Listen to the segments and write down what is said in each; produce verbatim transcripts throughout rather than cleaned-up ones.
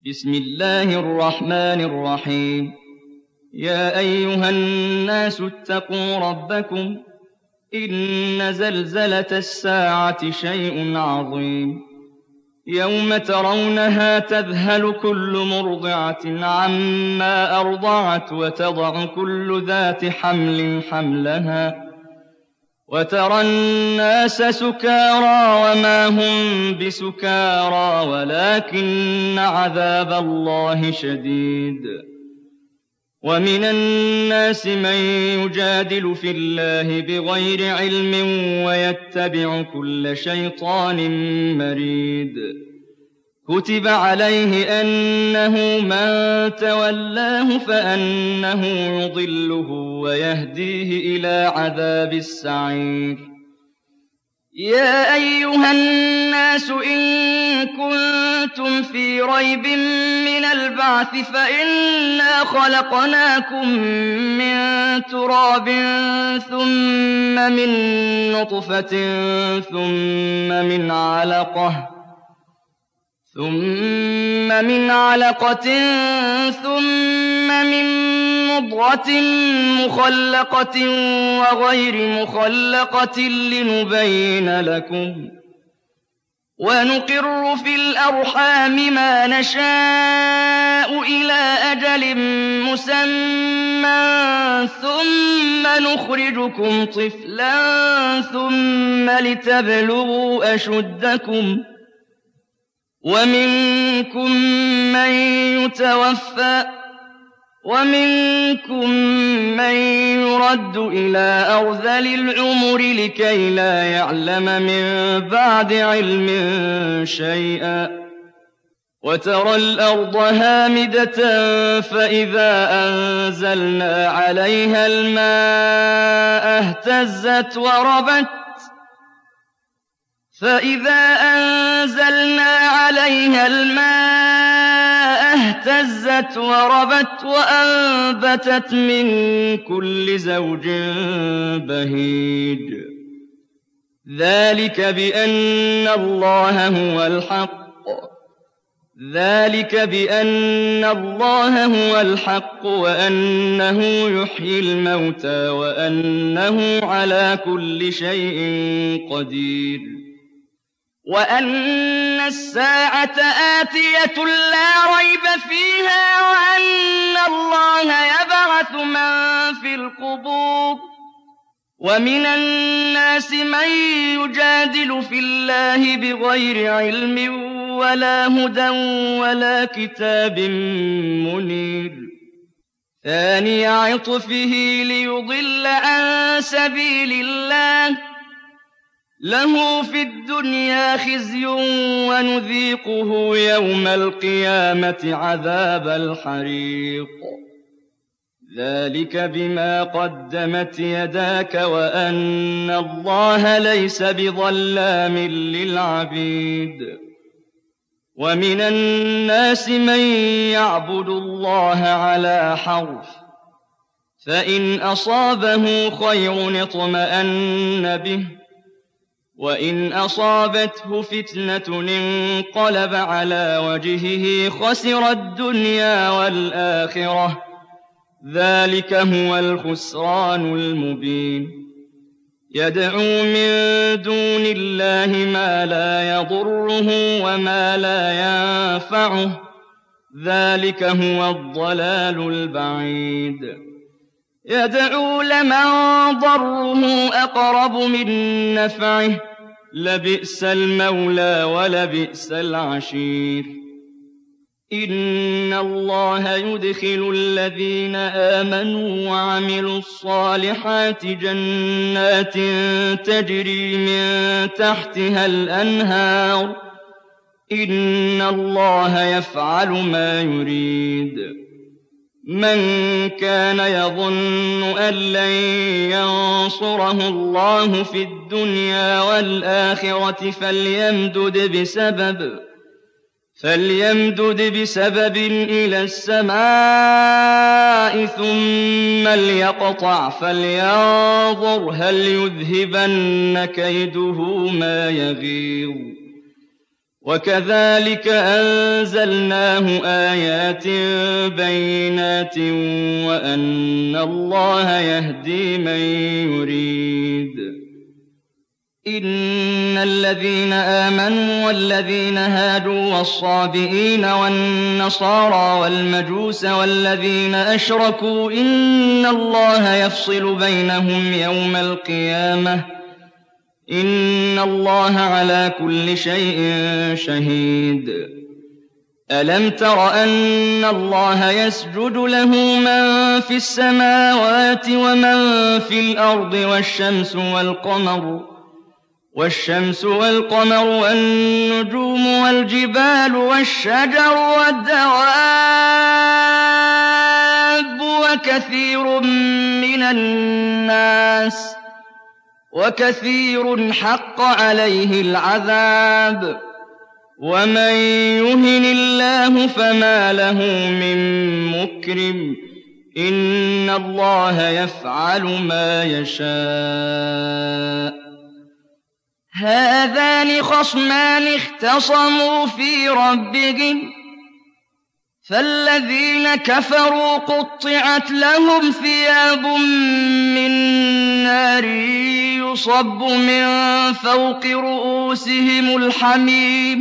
بسم الله الرحمن الرحيم. يا أيها الناس اتقوا ربكم إن زلزلة الساعة شيء عظيم يوم ترونها تذهل كل مرضعة عما أرضعت وتضع كل ذات حمل حملها وترى الناس سكارى وما هم بسكارى ولكن عذاب الله شديد. ومن الناس من يجادل في الله بغير علم ويتبع كل شيطان مريد. كتب عليه أنه من تولاه فأنه يضله ويهديه إلى عذاب السعير. يا أيها الناس إن كنتم في ريب من البعث فإنا خلقناكم من تراب ثم من نطفة ثم من علقة ثم من علقة ثم من مضغة مخلقة وغير مخلقة لنبين لكم ونقر في الأرحام ما نشاء إلى أجل مسمى ثم نخرجكم طفلا ثم لتبلغوا أشدكم ومنكم من يتوفى ومنكم من يرد إلى أرذل العمر لكي لا يعلم من بعد علم شيئا. وترى الأرض هامدة فإذا أنزلنا عليها الماء اهتزت وربت فإذا أنزلنا عليها الماء اهتزت وربت وأنبتت من كل زوج بهيج. ذلك بأن الله هو الحق ذلك بأن الله هو الحق وأنه يحيي الموتى وأنه على كل شيء قدير. وأن الساعة آتية لا ريب فيها وأن الله يبعث من في القبور. ومن الناس من يجادل في الله بغير علم ولا هدى ولا كتاب منير. ثاني عطفه ليضل عن سبيل الله له في الدنيا خزي ونذيقه يوم القيامة عذاب الحريق. ذلك بما قدمت يداك وأن الله ليس بظلام للعبيد. ومن الناس من يعبد الله على حرف فإن أصابه خير اطمأن به وإن أصابته فتنة انقلب على وجهه خسر الدنيا والآخرة. ذلك هو الخسران المبين. يدعو من دون الله ما لا يضره وما لا ينفعه. ذلك هو الضلال البعيد. يدعو لمن ضره أقرب من نفعه لبئس المولى ولبئس العشير. إن الله يدخل الذين آمنوا وعملوا الصالحات جنات تجري من تحتها الأنهار. إن الله يفعل ما يريد. من كان يظن أن لن ينصره الله في الدنيا والآخرة فليمدد بسبب فليمدد بسبب إلى السماء ثم ليقطع فلينظر هل يذهبن كيده ما يغيظ. وكذلك أنزلناه آيات بينات وأن الله يهدي من يريد. إن الذين آمنوا والذين هادوا والصابئين والنصارى والمجوس والذين أشركوا إن الله يفصل بينهم يوم القيامة إن الله على كل شيء شهيد. ألم تر أن الله يسجد له من في السماوات ومن في الأرض والشمس والقمر والشمس والقمر والنجوم والجبال والشجر والدواب وكثير من الناس وكثير حق عليه العذاب ومن يهن الله فما له من مكرم إن الله يفعل ما يشاء. هذان خصمان اختصموا في ربهم فالذين كفروا قطعت لهم ثياب من نار يصب من فوق رؤوسهم الحميم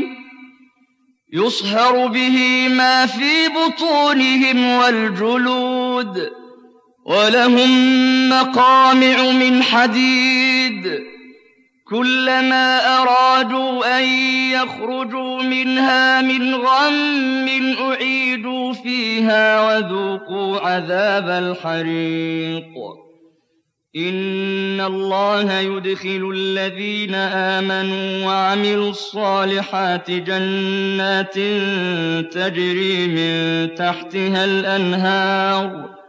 يصهر به ما في بطونهم والجلود ولهم مقامع من حديد كلما أرادوا أن يخرجوا منها من غم أعيدوا فيها وذوقوا عذاب الحريق. إن الله يدخل الذين آمنوا وعملوا الصالحات جنات تجري من تحتها الأنهار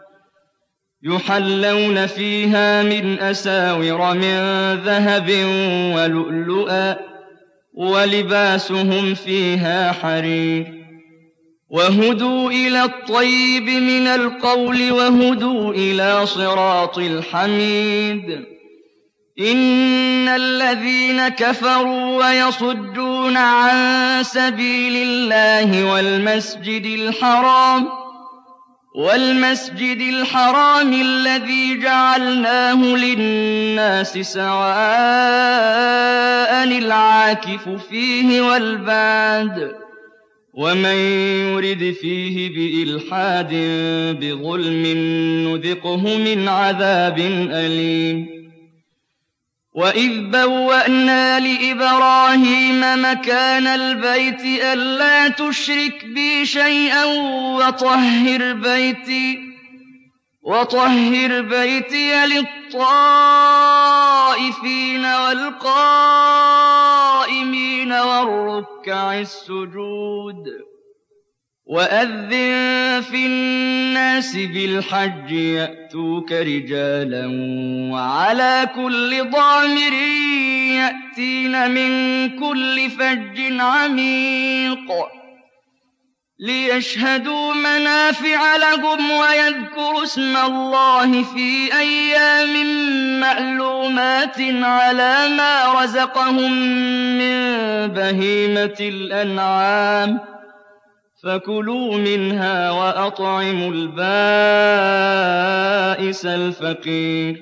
يحلون فيها من أساور من ذهب ولؤلؤا ولباسهم فيها حرير وهدوا إلى الطيب من القول وهدوا إلى صراط الحميد. إن الذين كفروا ويصدون عن سبيل الله والمسجد الحرام والمسجد الحرام الذي جعلناه للناس سواء العاكف فيه والباد ومن يرد فيه بإلحاد بظلم نذقه من عذاب أليم. وإذ بوأنا لإبراهيم مكان البيت ألا تشرك بي شيئا وطهر بيتي وطهر بيتي للطائفين والقائمين والركع السجود. وأذن في الناس بالحج يأتوك رجالا وعلى كل ضامر يأتين من كل فج عميق ليشهدوا منافع لهم ويذكروا اسم الله في أيام معلومات على ما رزقهم من بهيمة الأنعام فكلوا منها وأطعموا البائس الفقير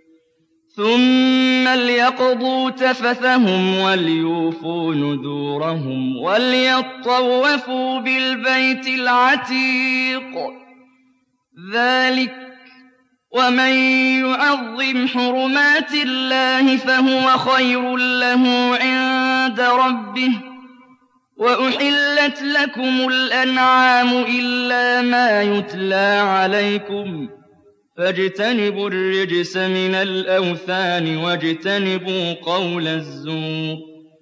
ثم ليقضوا تفثهم وليوفوا نذورهم وليطوفوا بالبيت العتيق. ذلك ومن يعظم حرمات الله فهو خير له عند ربه. وأحلت لكم الأنعام إلا ما يتلى عليكم فاجتنبوا الرجس من الأوثان واجتنبوا قول الزور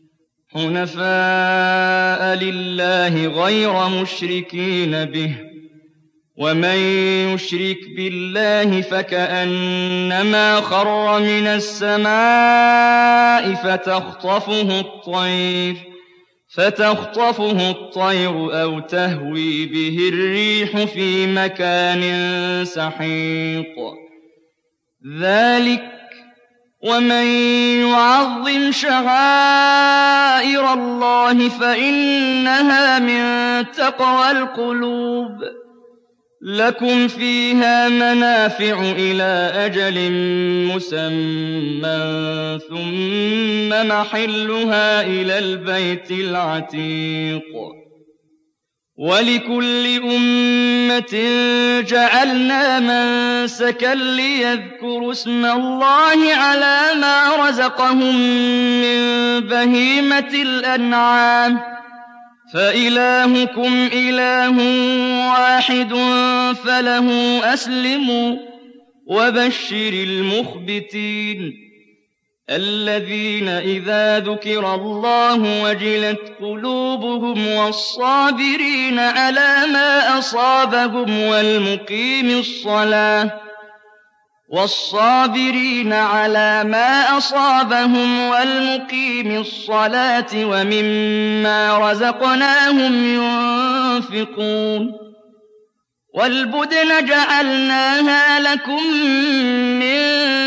حنفاء لله غير مشركين به ومن يشرك بالله فكأنما خر من السماء فتخطفه الطير فتخطفه الطير أو تهوي به الريح في مكان سحيق. ذلك ومن يعظم شعائر الله فإنها من تقوى القلوب لكم فيها منافع إلى أجل مسمى ثم محلها إلى البيت العتيق ولكل أمة جعلنا منسكا ليذكروا اسم الله على ما رزقهم من بهيمة الأنعام فإلهكم إله واحد فله أسلموا وبشر المخبتين الذين إذا ذكر الله وجلت قلوبهم والصابرين على ما أصابهم والمقيم الصلاة والصابرين على ما أصابهم والمقيم الصلاة ومما رزقناهم ينفقون والبدن جعلناها لكم من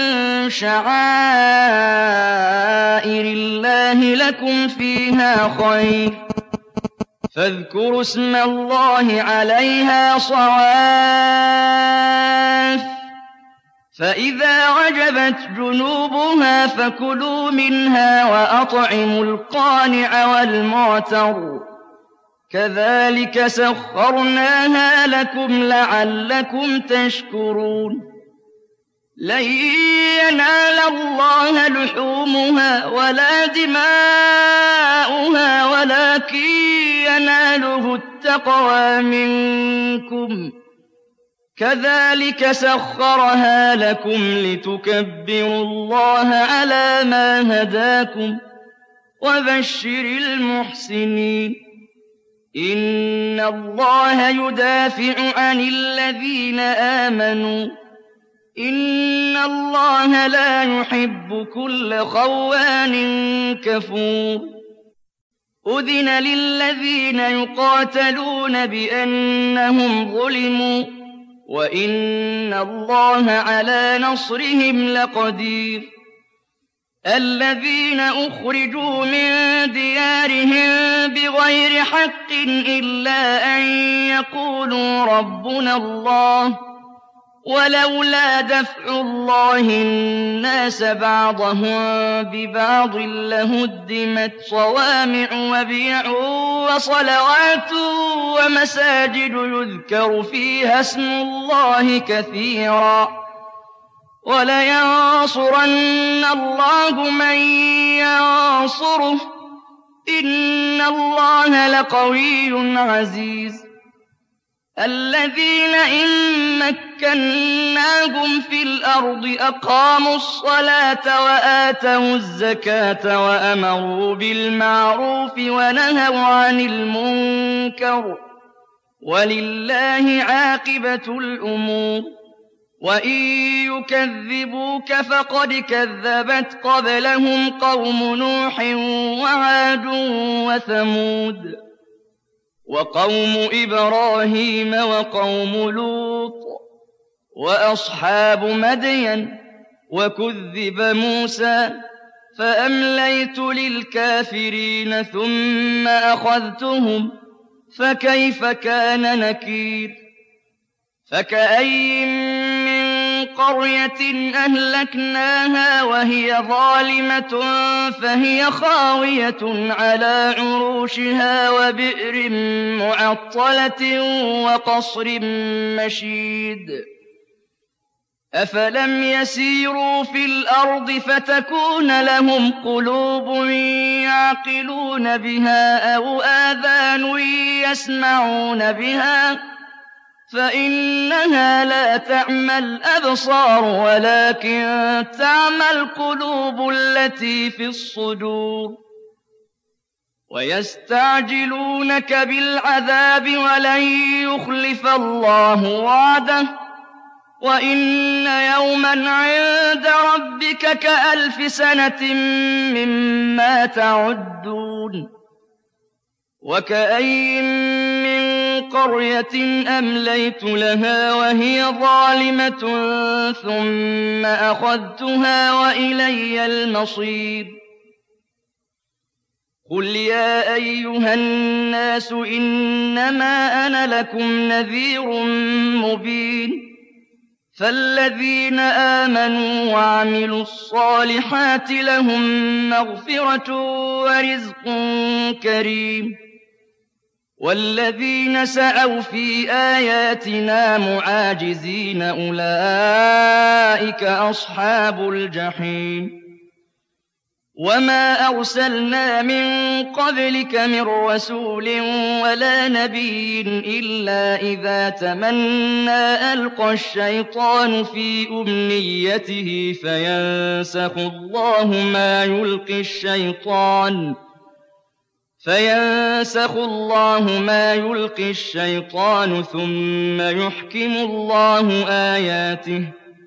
شعائر الله لكم فيها خير فاذكروا اسم الله عليها صواف فإذا وجبت جنوبها فكلوا منها وأطعموا القانع والمعتر كذلك سخرناها لكم لعلكم تشكرون لن ينال الله لحومها ولا دماؤها ولكن يناله التقوى منكم كذلك سخرها لكم لتكبروا الله على ما هداكم وبشر المحسنين إن الله يدافع عن الذين آمنوا إن الله لا يحب كل خوان كفور أذن للذين يقاتلون بأنهم ظلموا وإن الله على نصرهم لقدير الذين أخرجوا من ديارهم بغير حق إلا أن يقولوا ربنا الله ولولا دفع الله الناس بعضهم ببعض لهدمت صوامع وبيع وصلوات ومساجد يذكر فيها اسم الله كثيرا ولينصرن الله من ينصره إن الله لقوي عزيز الذين إن مكناهم في الأرض أقاموا الصلاة وآتوا الزكاة وأمروا بالمعروف ونهوا عن المنكر ولله عاقبة الأمور وإن يكذبوك فقد كذبت قبلهم قوم نوح وعاد وثمود وقوم إبراهيم وقوم لوط وأصحاب مدين وكذب موسى فأمليت للكافرين ثم أخذتهم فكيف كان نكير فكأي من قرية أهلكناها وهي ظالمة فهي خاوية على عروشها وبئر معطلة وقصر مشيد أفلم يسيروا في الأرض فتكون لهم قلوب يعقلون بها أو آذان يسمعون بها فإنها لا تعمى الأبصار ولكن تعمى القلوب التي في الصدور ويستعجلونك بالعذاب ولن يخلف الله وعده وإن يوما عند ربك كألف سنة مما تعدون وكأين من قرية أمليت لها وهي ظالمة ثم أخذتها وإلي المصير قل يا أيها الناس إنما أنا لكم نذير مبين فالذين آمنوا وعملوا الصالحات لهم مغفرة ورزق كريم والذين سعوا في آياتنا معاجزين أولئك أصحاب الجحيم وما أرسلنا من قبلك من رسول ولا نبي إلا إذا تمنى ألقى الشيطان في أمنيته فينسخ الله ما يلقي الشيطان فينسخ الله ما يلقي الشيطان ثم يحكم الله آياته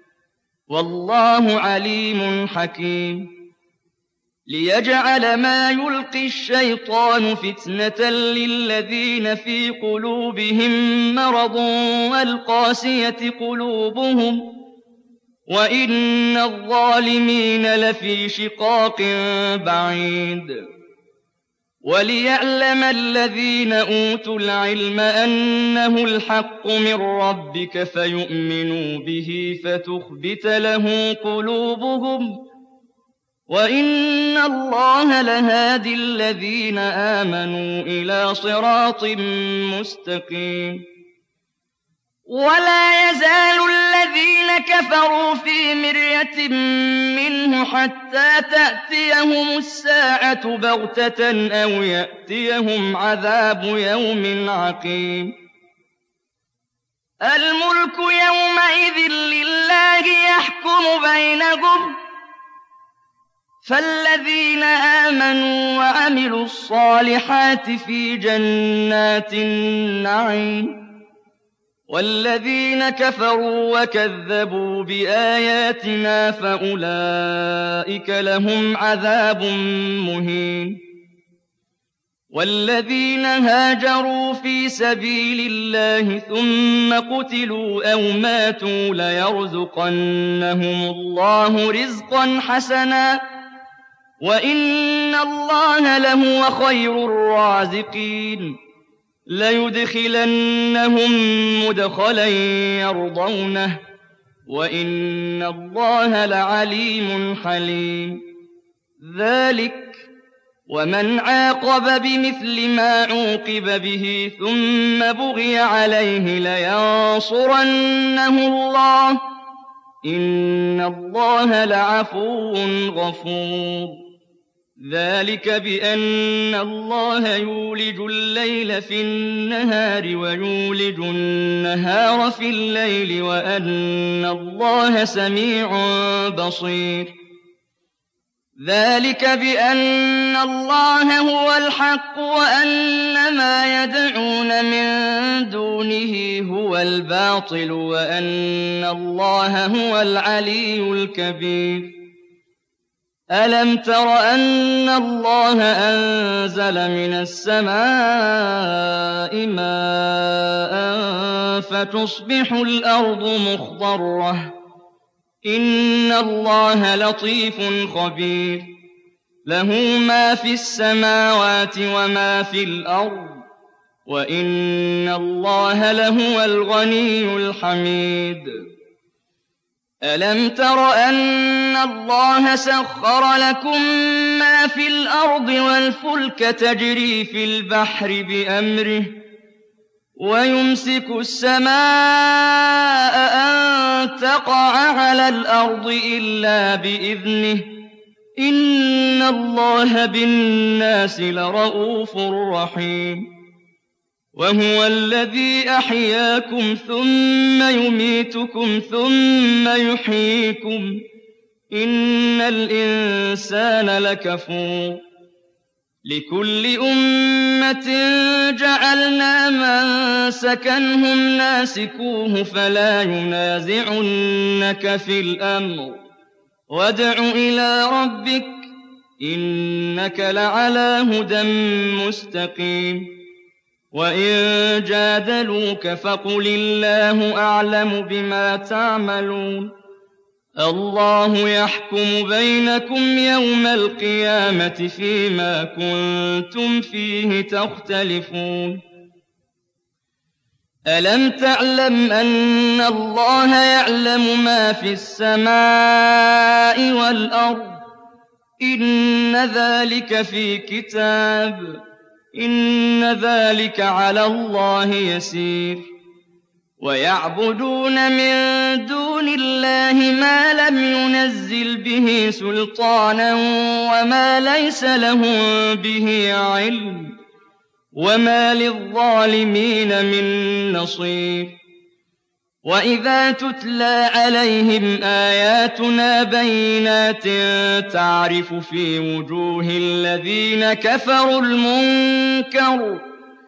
والله عليم حكيم ليجعل ما يلقي الشيطان فتنة للذين في قلوبهم مرض والقاسية قلوبهم وإن الظالمين لفي شقاق بعيد وليعلم الذين أوتوا العلم أنه الحق من ربك فيؤمنوا به فتخبت له قلوبهم وإن الله لهادي الذين آمنوا إلى صراط مستقيم ولا يزال الذين كفروا في مرية منه حتى تأتيهم الساعة بغتة أو يأتيهم عذاب يوم عقيم الملك يومئذ لله يحكم بينهم فالذين آمنوا وعملوا الصالحات في جنات النعيم والذين كفروا وكذبوا بآياتنا فأولئك لهم عذاب مهين والذين هاجروا في سبيل الله ثم قتلوا أو ماتوا ليرزقنهم الله رزقا حسنا وإن الله لهو خير الرازقين ليدخلنهم مدخلا يرضونه وإن الله لعليم حليم ذلك ومن عاقب بمثل ما عوقب به ثم بغي عليه لينصرنه الله إن الله لعفو غفور ذلك بأن الله يولج الليل في النهار ويولج النهار في الليل وأن الله سميع بصير ذلك بأن الله هو الحق وأن ما يدعون من دونه هو الباطل وأن الله هو العلي الكبير ألم تر أن الله أنزل من السماء ماء فتصبح الأرض مخضرة إن الله لطيف خبير له ما في السماوات وما في الأرض وإن الله لهو الغني الحميد ألم تر أن الله سخر لكم ما في الأرض والفلك تجري في البحر بأمره ويمسك السماء أن تقع على الأرض إلا بإذنه إن الله بالناس لرءوف رحيم وهو الذي أحياكم ثم يميتكم ثم يحييكم إن الإنسان لكفور لكل أمة جعلنا من سكنهم ناسكوه فلا ينازعنك في الأمر وادع إلى ربك إنك لعلى هدى مستقيم وإن جادلوك فقل الله أعلم بما تعملون الله يحكم بينكم يوم القيامة فيما كنتم فيه تختلفون ألم تعلم أن الله يعلم ما في السماء والأرض إن ذلك في كتاب إن ذلك على الله يسير ويعبدون من دون الله ما لم ينزل به سلطانا وما ليس لهم به علم وما للظالمين من نصير وإذا تتلى عليهم آياتنا بينات تعرف في وجوه الذين كفروا المنكر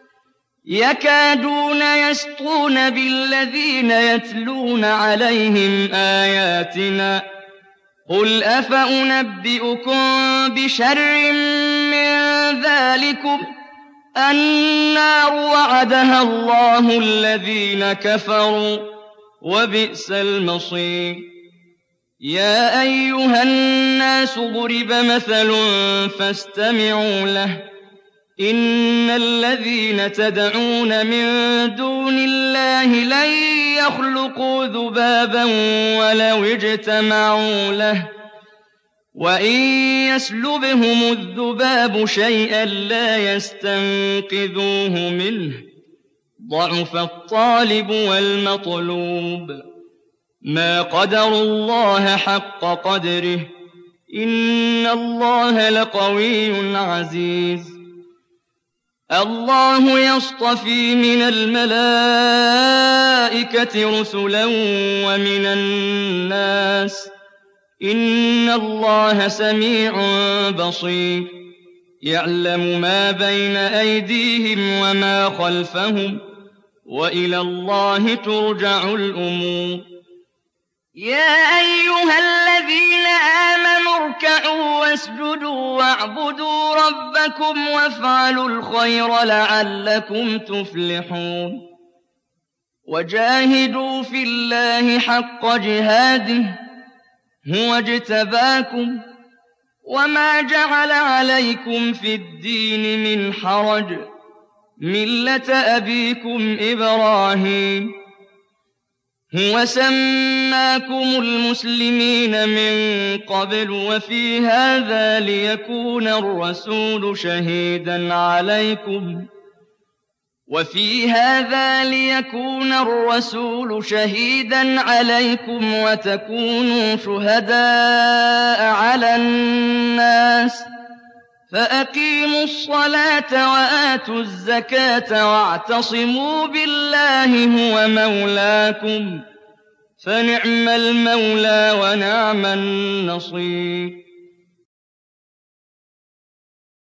يكادون يسطون بالذين يتلون عليهم آياتنا قل أفأنبئكم بشر من ذلكم النار وعدها الله الذين كفروا وبئس المصير يا أيها الناس ضرب مثل فاستمعوا له إن الذين تدعون من دون الله لن يخلقوا ذبابا ولو اجتمعوا له وإن يسلبهم الذباب شيئا لا يستنقذوه منه ضعف الطالب والمطلوب ما قدروا الله حق قدره إن الله لقوي عزيز الله يصطفي من الملائكة رسلا ومن الناس إن الله سميع بصير يعلم ما بين أيديهم وما خلفهم وإلى الله ترجع الأمور يا أيها الذين آمنوا اركعوا واسجدوا واعبدوا ربكم وافعلوا الخير لعلكم تفلحون وجاهدوا في الله حق جهاده هو اجتباكم وما جعل عليكم في الدين من حرج ملة أبيكم إبراهيم هو سماكم المسلمين من قبل وفي هذا ليكون الرسول شهيدا عليكم وفي هذا ليكون الرسول شهيدا عليكم وتكونوا شهداء على الناس فأقيموا الصلاة وآتوا الزكاة واعتصموا بالله هو مولاكم فنعم المولى ونعم النصير